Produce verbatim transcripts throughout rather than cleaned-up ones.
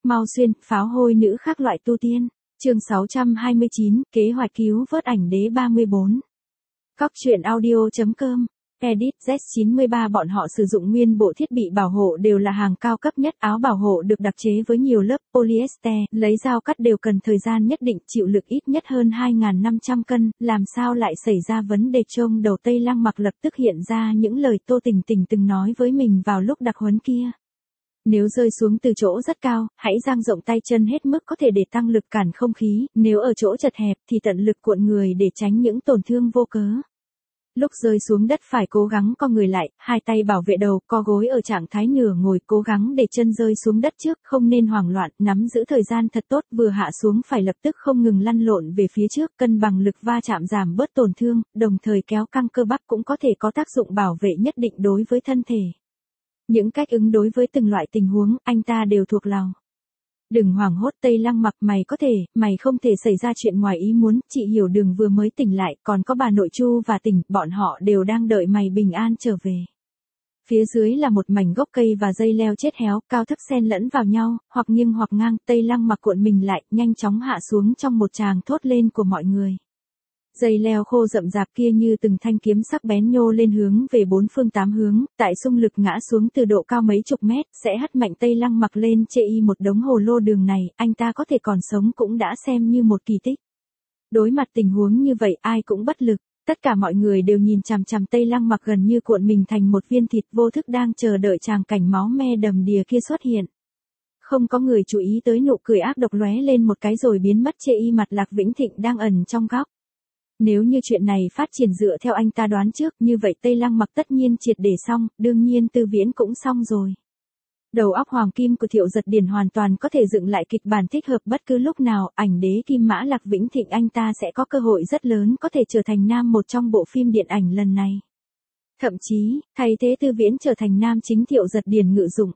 Mau xuyên, pháo hôi nữ khác loại tu tiên. Chương sáu trăm hai mươi chín, kế hoạch cứu vớt ảnh đế ba mươi bốn. Cóc truyện audio.com. Edit Z chín mươi ba. Bọn họ sử dụng nguyên bộ thiết bị bảo hộ đều là hàng cao cấp nhất, áo bảo hộ được đặc chế với nhiều lớp polyester, lấy dao cắt đều cần thời gian nhất định, chịu lực ít nhất hơn hai nghìn năm trăm cân, làm sao lại xảy ra vấn đề? Trông đầu Tây Lăng Mặc lập tức hiện ra những lời Tô Tình Tình từng nói với mình vào lúc đặc huấn kia. Nếu rơi xuống từ chỗ rất cao, hãy dang rộng tay chân hết mức có thể để tăng lực cản không khí, nếu ở chỗ chật hẹp thì tận lực cuộn người để tránh những tổn thương vô cớ. Lúc rơi xuống đất phải cố gắng co người lại, hai tay bảo vệ đầu, co gối ở trạng thái nửa ngồi, cố gắng để chân rơi xuống đất trước, không nên hoảng loạn, nắm giữ thời gian thật tốt, vừa hạ xuống phải lập tức không ngừng lăn lộn về phía trước, cân bằng lực va chạm giảm bớt tổn thương, đồng thời kéo căng cơ bắp cũng có thể có tác dụng bảo vệ nhất định đối với thân thể. Những cách ứng đối với từng loại tình huống, anh ta đều thuộc lòng. Đừng hoảng hốt Tây Lăng Mặc, mày có thể, mày không thể xảy ra chuyện ngoài ý muốn, chị Hiểu Đường vừa mới tỉnh lại, còn có bà nội Chu và Tỉnh, bọn họ đều đang đợi mày bình an trở về. Phía dưới là một mảnh gốc cây và dây leo chết héo, cao thấp xen lẫn vào nhau, hoặc nghiêng hoặc ngang, Tây Lăng Mặc cuộn mình lại, nhanh chóng hạ xuống trong một tràng thốt lên của mọi người. Dây leo khô rậm rạp kia như từng thanh kiếm sắc bén nhô lên hướng về bốn phương tám hướng, tại xung lực ngã xuống từ độ cao mấy chục mét, sẽ hất mạnh Tây Lăng Mặc lên chê y một đống hồ lô. Đường này, anh ta có thể còn sống cũng đã xem như một kỳ tích. Đối mặt tình huống như vậy ai cũng bất lực, tất cả mọi người đều nhìn chằm chằm Tây Lăng Mặc gần như cuộn mình thành một viên thịt, vô thức đang chờ đợi tràng cảnh máu me đầm đìa kia xuất hiện. Không có người chú ý tới nụ cười ác độc lóe lên một cái rồi biến mất chê y mặt Lạc Vĩnh Thịnh đang ẩn trong góc. Nếu như chuyện này phát triển dựa theo anh ta đoán trước, như vậy Tây Lăng Mặc tất nhiên triệt để xong, đương nhiên Tư Viễn cũng xong rồi. Đầu óc hoàng kim của Thiệu Giật Điền hoàn toàn có thể dựng lại kịch bản thích hợp bất cứ lúc nào, ảnh đế Kim Mã Lạc Vĩnh Thịnh anh ta sẽ có cơ hội rất lớn có thể trở thành nam một trong bộ phim điện ảnh lần này. Thậm chí, thay thế Tư Viễn trở thành nam chính Thiệu Giật Điền ngự dụng.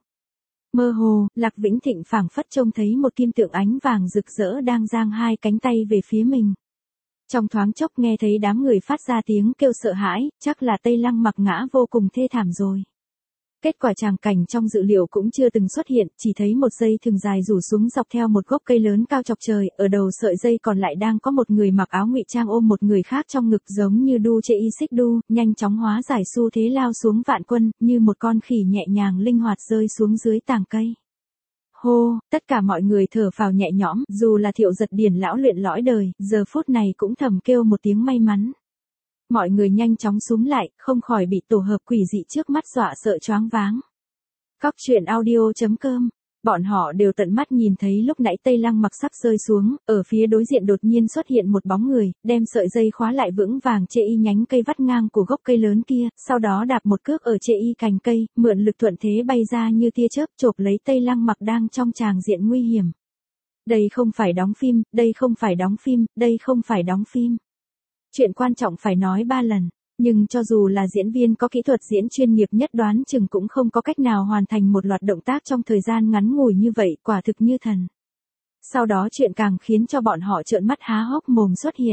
Mơ hồ, Lạc Vĩnh Thịnh phảng phất trông thấy một kim tượng ánh vàng rực rỡ đang giang hai cánh tay về phía mình. Trong thoáng chốc nghe thấy đám người phát ra tiếng kêu sợ hãi, chắc là Tây Lăng Mặc ngã vô cùng thê thảm rồi. Kết quả tràng cảnh trong dự liệu cũng chưa từng xuất hiện, chỉ thấy một dây thừng dài rủ xuống dọc theo một gốc cây lớn cao chọc trời, ở đầu sợi dây còn lại đang có một người mặc áo ngụy trang ôm một người khác trong ngực giống như đu chê y xích đu, nhanh chóng hóa giải xu thế lao xuống vạn quân, như một con khỉ nhẹ nhàng linh hoạt rơi xuống dưới tàng cây. Hô, tất cả mọi người thở phào nhẹ nhõm, dù là Thiệu Giật Điền lão luyện lõi đời, giờ phút này cũng thầm kêu một tiếng may mắn. Mọi người nhanh chóng xúm lại, không khỏi bị tổ hợp quỷ dị trước mắt dọa sợ choáng váng. Cóc truyện audio.com. Bọn họ đều tận mắt nhìn thấy lúc nãy Tây Lăng Mặc sắp rơi xuống, ở phía đối diện đột nhiên xuất hiện một bóng người, đem sợi dây khóa lại vững vàng chê y nhánh cây vắt ngang của gốc cây lớn kia, sau đó đạp một cước ở chê y cành cây, mượn lực thuận thế bay ra như tia chớp chộp lấy Tây Lăng Mặc đang trong tràng diện nguy hiểm. Đây không phải đóng phim, đây không phải đóng phim, đây không phải đóng phim. Chuyện quan trọng phải nói ba lần. Nhưng cho dù là diễn viên có kỹ thuật diễn chuyên nghiệp nhất đoán chừng cũng không có cách nào hoàn thành một loạt động tác trong thời gian ngắn ngủi như vậy, quả thực như thần. Sau đó chuyện càng khiến cho bọn họ trợn mắt há hốc mồm xuất hiện.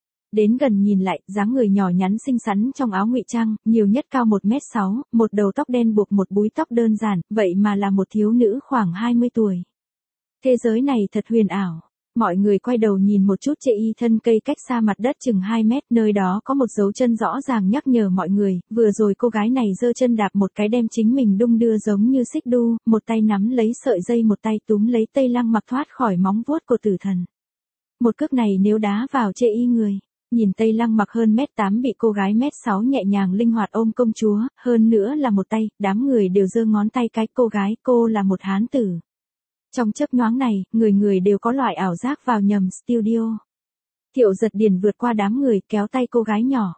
Đến gần nhìn lại, dáng người nhỏ nhắn xinh xắn trong áo ngụy trang, nhiều nhất cao một mét sáu, một đầu tóc đen buộc một búi tóc đơn giản, vậy mà là một thiếu nữ khoảng hai mươi tuổi. Thế giới này thật huyền ảo. Mọi người quay đầu nhìn một chút chê y thân cây cách xa mặt đất chừng hai mét, nơi đó có một dấu chân rõ ràng nhắc nhở mọi người, vừa rồi cô gái này giơ chân đạp một cái đem chính mình đung đưa giống như xích đu, một tay nắm lấy sợi dây một tay túm lấy Tây Lăng Mặc thoát khỏi móng vuốt của tử thần. Một cước này nếu đá vào chê y người, nhìn Tây Lăng Mặc hơn mét tám bị cô gái mét sáu nhẹ nhàng linh hoạt ôm công chúa, hơn nữa là một tay, đám người đều giơ ngón tay cái cô gái, cô là một hán tử. Trong chớp nhoáng này, người người đều có loại ảo giác vào nhầm studio. Thiệu Giật Điền vượt qua đám người kéo tay cô gái nhỏ.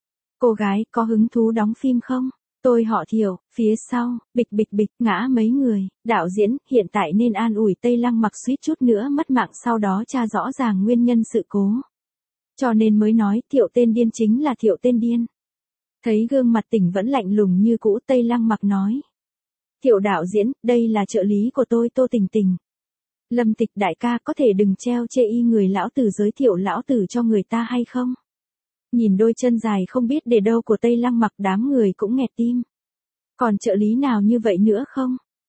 Cô gái, có hứng thú đóng phim không? Tôi họ Thiệu, phía sau, bịch bịch bịch, ngã mấy người. Đạo diễn, hiện tại nên an ủi Tây Lăng Mặc suýt chút nữa mất mạng, sau đó tra rõ ràng nguyên nhân sự cố. Cho nên mới nói Thiệu tên điên chính là Thiệu tên điên. Thấy gương mặt Tỉnh vẫn lạnh lùng như cũ, Tây Lăng Mặc nói. Thiệu đạo diễn, đây là trợ lý của tôi Tô Tình Tình. Lâm Tịch đại ca có thể đừng treo chê y người lão tử giới thiệu lão tử cho người ta hay không? Nhìn đôi chân dài không biết để đâu của Tây Lăng Mặc đám người cũng nghẹt tim. Còn trợ lý nào như vậy nữa không?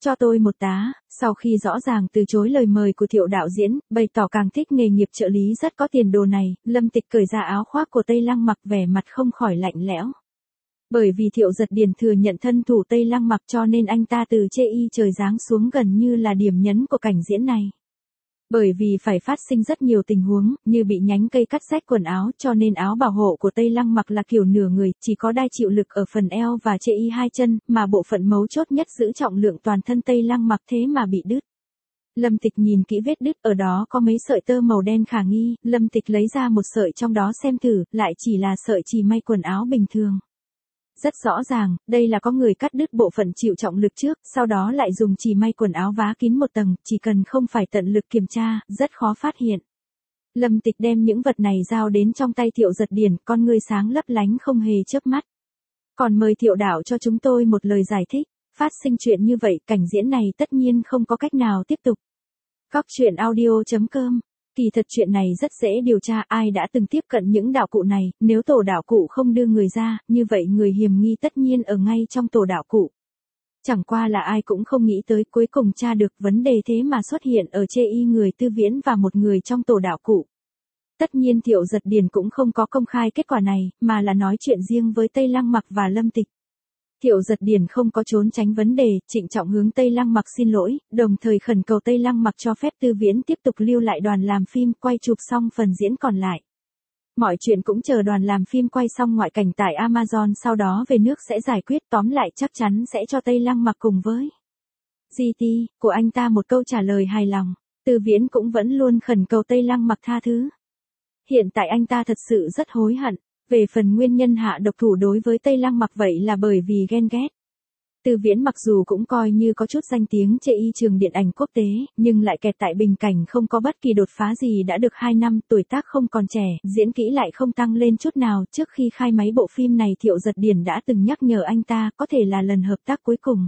cho tôi một tá. Sau khi rõ ràng từ chối lời mời của Thiệu đạo diễn, bày tỏ càng thích nghề nghiệp trợ lý rất có tiền đồ này, Lâm Tịch cởi ra áo khoác của Tây Lăng Mặc, vẻ mặt không khỏi lạnh lẽo. Bởi vì Thiệu Giật Điền thừa nhận thân thủ Tây Lăng Mặc cho nên anh ta từ chê y trời giáng xuống gần như là điểm nhấn của cảnh diễn này. Bởi vì phải phát sinh rất nhiều tình huống, như bị nhánh cây cắt rách quần áo cho nên áo bảo hộ của Tây Lăng Mặc là kiểu nửa người, chỉ có đai chịu lực ở phần eo và chê y hai chân, mà bộ phận mấu chốt nhất giữ trọng lượng toàn thân Tây Lăng Mặc thế mà bị đứt. Lâm Tịch nhìn kỹ vết đứt, ở đó có mấy sợi tơ màu đen khả nghi, Lâm Tịch lấy ra một sợi trong đó xem thử, lại chỉ là sợi chì may quần áo bình thường. Rất rõ ràng, đây là có người cắt đứt bộ phận chịu trọng lực trước, sau đó lại dùng chì may quần áo vá kín một tầng, chỉ cần không phải tận lực kiểm tra, rất khó phát hiện. Lâm Tịch đem những vật này giao đến trong tay Thiệu Giật Điền, con ngươi sáng lấp lánh không hề chớp mắt. Còn mời Thiệu đạo cho chúng tôi một lời giải thích, phát sinh chuyện như vậy, cảnh diễn này tất nhiên không có cách nào tiếp tục. Cóc truyện audio chấm com. Kỳ thật chuyện này rất dễ điều tra, ai đã từng tiếp cận những đạo cụ này, nếu tổ đạo cụ không đưa người ra, như vậy người hiểm nghi tất nhiên ở ngay trong tổ đạo cụ. Chẳng qua là ai cũng không nghĩ tới cuối cùng tra được vấn đề thế mà xuất hiện ở chê y người Tư Viễn và một người trong tổ đạo cụ. Tất nhiên Thiệu Giật Điền cũng không có công khai kết quả này, mà là nói chuyện riêng với Tây Lăng Mặc và Lâm Tịch. Thiệu Giật Điền không có trốn tránh vấn đề, trịnh trọng hướng Tây Lăng Mặc xin lỗi, đồng thời khẩn cầu Tây Lăng Mặc cho phép Tư Viễn tiếp tục lưu lại đoàn làm phim, quay chụp xong phần diễn còn lại. Mọi chuyện cũng chờ đoàn làm phim quay xong ngoại cảnh tại Amazon sau đó về nước sẽ giải quyết, tóm lại chắc chắn sẽ cho Tây Lăng Mặc cùng với giê tê của anh ta một câu trả lời hài lòng. Tư Viễn cũng vẫn luôn khẩn cầu Tây Lăng Mặc tha thứ. Hiện tại anh ta thật sự rất hối hận. Về phần nguyên nhân hạ độc thủ đối với Tây Lăng Mặc vậy là bởi vì ghen ghét. Tư Viễn mặc dù cũng coi như có chút danh tiếng chê y trường điện ảnh quốc tế, nhưng lại kẹt tại bình cảnh không có bất kỳ đột phá gì đã được hai năm, tuổi tác không còn trẻ, diễn kỹ lại không tăng lên chút nào. Trước khi khai máy bộ phim này Thiệu Giật Điền đã từng nhắc nhở anh ta có thể là lần hợp tác cuối cùng.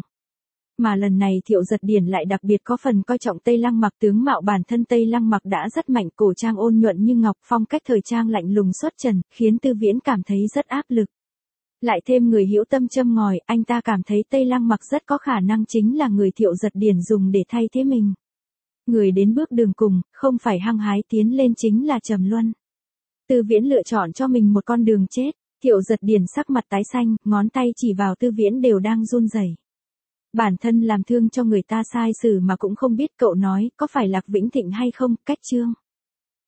Mà lần này Thiệu Giật Điền lại đặc biệt có phần coi trọng Tây Lăng Mặc, tướng mạo bản thân Tây Lăng Mặc đã rất mạnh, cổ trang ôn nhuận như ngọc, phong cách thời trang lạnh lùng xuất trần, khiến Tư Viễn cảm thấy rất áp lực. Lại thêm người hữu tâm châm ngòi, anh ta cảm thấy Tây Lăng Mặc rất có khả năng chính là người Thiệu Giật Điền dùng để thay thế mình. Người đến bước đường cùng, không phải hăng hái tiến lên chính là trầm luân. Tư Viễn lựa chọn cho mình một con đường chết, Thiệu Giật Điền sắc mặt tái xanh, ngón tay chỉ vào Tư Viễn đều đang run rẩy. Bản thân làm thương cho người ta sai xử mà cũng không biết, cậu nói có phải Lạc Vĩnh Thịnh hay không, cách chương.